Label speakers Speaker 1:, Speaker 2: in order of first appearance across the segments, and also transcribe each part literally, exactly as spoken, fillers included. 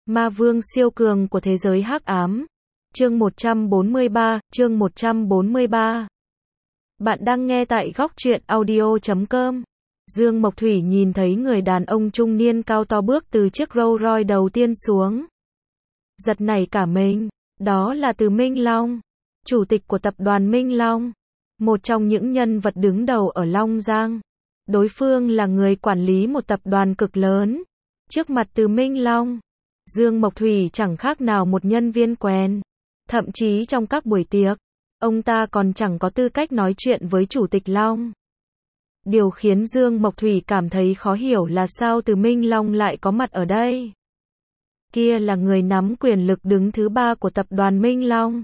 Speaker 1: Ma vương siêu cường của thế giới hắc ám. Chương một trăm bốn mươi ba, chương một trăm bốn mươi ba. Bạn đang nghe tại góc truyện audio chấm com. Dương Mộc Thủy nhìn thấy người đàn ông trung niên cao to bước từ chiếc Rolls Royce đầu tiên xuống. Giật nảy cả mình, đó là Từ Minh Long, chủ tịch của tập đoàn Minh Long, một trong những nhân vật đứng đầu ở Long Giang. Đối phương là người quản lý một tập đoàn cực lớn. Trước mặt Từ Minh Long, Dương Mộc Thủy chẳng khác nào một nhân viên quen. Thậm chí trong các buổi tiệc, ông ta còn chẳng có tư cách nói chuyện với Chủ tịch Long. Điều khiến Dương Mộc Thủy cảm thấy khó hiểu là sao Từ Minh Long lại có mặt ở đây. Kia là người nắm quyền lực đứng thứ ba của tập đoàn Minh Long.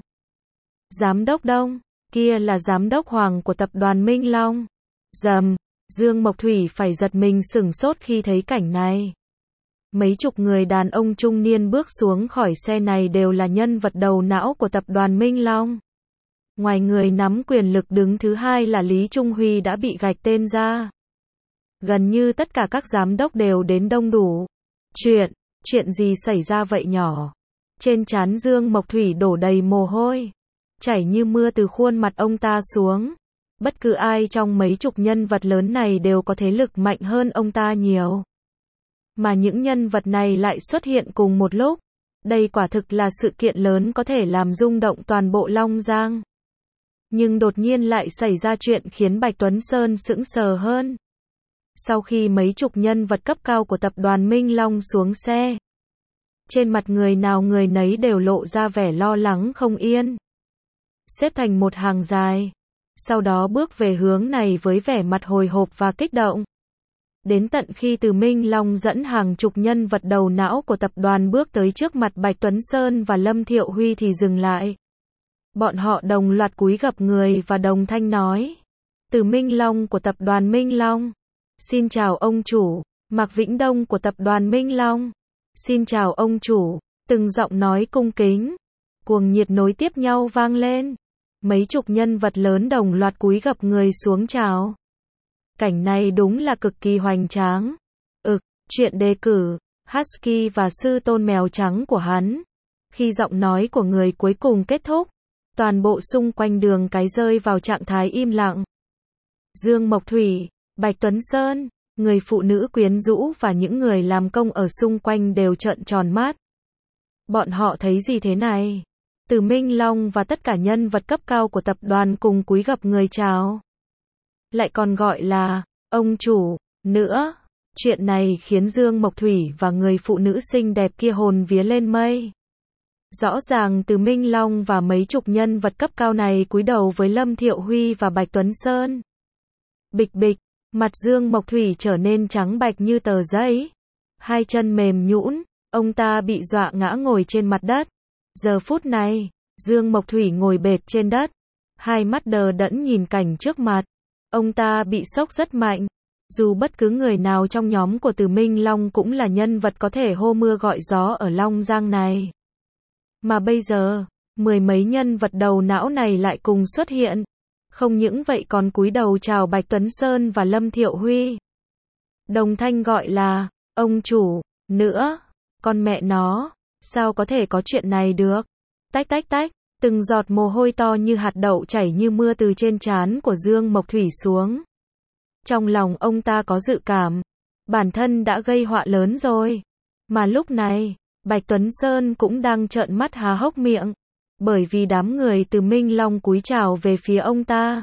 Speaker 1: Giám đốc Đông, kia là giám đốc Hoàng của tập đoàn Minh Long. Rầm, Dương Mộc Thủy phải giật mình sửng sốt khi thấy cảnh này. Mấy chục người đàn ông trung niên bước xuống khỏi xe này đều là nhân vật đầu não của tập đoàn Minh Long. Ngoài người nắm quyền lực đứng thứ hai là Lý Trung Huy đã bị gạch tên ra. Gần như tất cả các giám đốc đều đến đông đủ. Chuyện, chuyện gì xảy ra vậy nhỏ? Trên trán Dương Mộc Thủy đổ đầy mồ hôi, chảy như mưa từ khuôn mặt ông ta xuống. Bất cứ ai trong mấy chục nhân vật lớn này đều có thế lực mạnh hơn ông ta nhiều. Mà những nhân vật này lại xuất hiện cùng một lúc. Đây quả thực là sự kiện lớn có thể làm rung động toàn bộ Long Giang. Nhưng đột nhiên lại xảy ra chuyện khiến Bạch Tuấn Sơn sững sờ hơn. Sau khi mấy chục nhân vật cấp cao của tập đoàn Minh Long xuống xe, trên mặt người nào người nấy đều lộ ra vẻ lo lắng không yên. Xếp thành một hàng dài, sau đó bước về hướng này với vẻ mặt hồi hộp và kích động. Đến tận khi Từ Minh Long dẫn hàng chục nhân vật đầu não của tập đoàn bước tới trước mặt Bạch Tuấn Sơn và Lâm Thiệu Huy thì dừng lại. Bọn họ đồng loạt cúi gập người và đồng thanh nói: Từ Minh Long của tập đoàn Minh Long. Xin chào ông chủ. Mạc Vĩnh Đông của tập đoàn Minh Long. Xin chào ông chủ. Từng giọng nói cung kính, cuồng nhiệt nối tiếp nhau vang lên. Mấy chục nhân vật lớn đồng loạt cúi gập người xuống chào. Cảnh này đúng là cực kỳ hoành tráng. Ực, chuyện đề cử, Husky và sư tôn mèo trắng của hắn. Khi giọng nói của người cuối cùng kết thúc, toàn bộ xung quanh đường cái rơi vào trạng thái im lặng. Dương Mộc Thủy, Bạch Tuấn Sơn, người phụ nữ quyến rũ và những người làm công ở xung quanh đều trợn tròn mắt. Bọn họ thấy gì thế này? Từ Minh Long và tất cả nhân vật cấp cao của tập đoàn cùng cúi gập người chào. Lại còn gọi là ông chủ nữa. Chuyện này khiến Dương Mộc Thủy và người phụ nữ xinh đẹp kia hồn vía lên mây. Rõ ràng Từ Minh Long và mấy chục nhân vật cấp cao này cúi đầu với Lâm Thiệu Huy và Bạch Tuấn Sơn. Bịch bịch, mặt Dương Mộc Thủy trở nên trắng bạch như tờ giấy. Hai chân mềm nhũn, ông ta bị dọa ngã ngồi trên mặt đất. Giờ phút này, Dương Mộc Thủy ngồi bệt trên đất, hai mắt đờ đẫn nhìn cảnh trước mặt. Ông ta bị sốc rất mạnh. Dù bất cứ người nào trong nhóm của Từ Minh Long cũng là nhân vật có thể hô mưa gọi gió ở Long Giang này. Mà bây giờ, mười mấy nhân vật đầu não này lại cùng xuất hiện. Không những vậy còn cúi đầu chào Bạch Tuấn Sơn và Lâm Thiệu Huy. Đồng thanh gọi là ông chủ nữa. Con mẹ nó, sao có thể có chuyện này được? Tách tách tách, từng giọt mồ hôi to như hạt đậu chảy như mưa từ trên trán của Dương Mộc Thủy xuống. Trong lòng ông ta có dự cảm, bản thân đã gây họa lớn rồi. Mà lúc này, Bạch Tuấn Sơn cũng đang trợn mắt há hốc miệng, bởi vì đám người Từ Minh Long cúi chào về phía ông ta.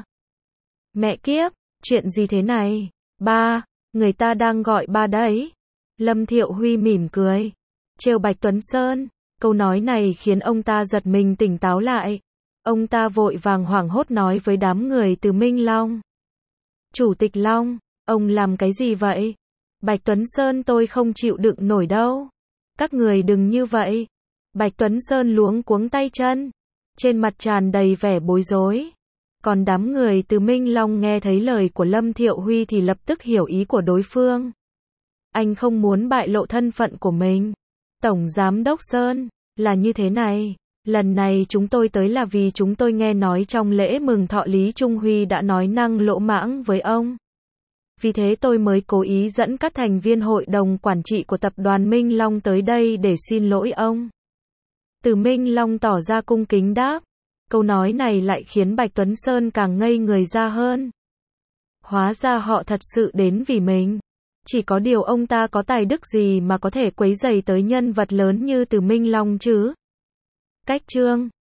Speaker 1: Mẹ kiếp, chuyện gì thế này? Ba, người ta đang gọi ba đấy. Lâm Thiệu Huy mỉm cười, trêu Bạch Tuấn Sơn. Câu nói này khiến ông ta giật mình tỉnh táo lại. Ông ta vội vàng hoảng hốt nói với đám người Từ Minh Long: Chủ tịch Long, ông làm cái gì vậy? Bạch Tuấn Sơn tôi không chịu đựng nổi đâu. Các người đừng như vậy. Bạch Tuấn Sơn luống cuống tay chân, trên mặt tràn đầy vẻ bối rối. Còn đám người Từ Minh Long nghe thấy lời của Lâm Thiệu Huy thì lập tức hiểu ý của đối phương. Anh không muốn bại lộ thân phận của mình. Tổng Giám đốc Sơn, là như thế này. Lần này chúng tôi tới là vì chúng tôi nghe nói trong lễ mừng thọ Lý Trung Huy đã nói năng lỗ mãng với ông. Vì thế tôi mới cố ý dẫn các thành viên hội đồng quản trị của tập đoàn Minh Long tới đây để xin lỗi ông. Từ Minh Long tỏ ra cung kính đáp. Câu nói này lại khiến Bạch Tuấn Sơn càng ngây người ra hơn. Hóa ra họ thật sự đến vì mình. Chỉ có điều ông ta có tài đức gì mà có thể quấy rầy tới nhân vật lớn như Từ Minh Long chứ? Cách chương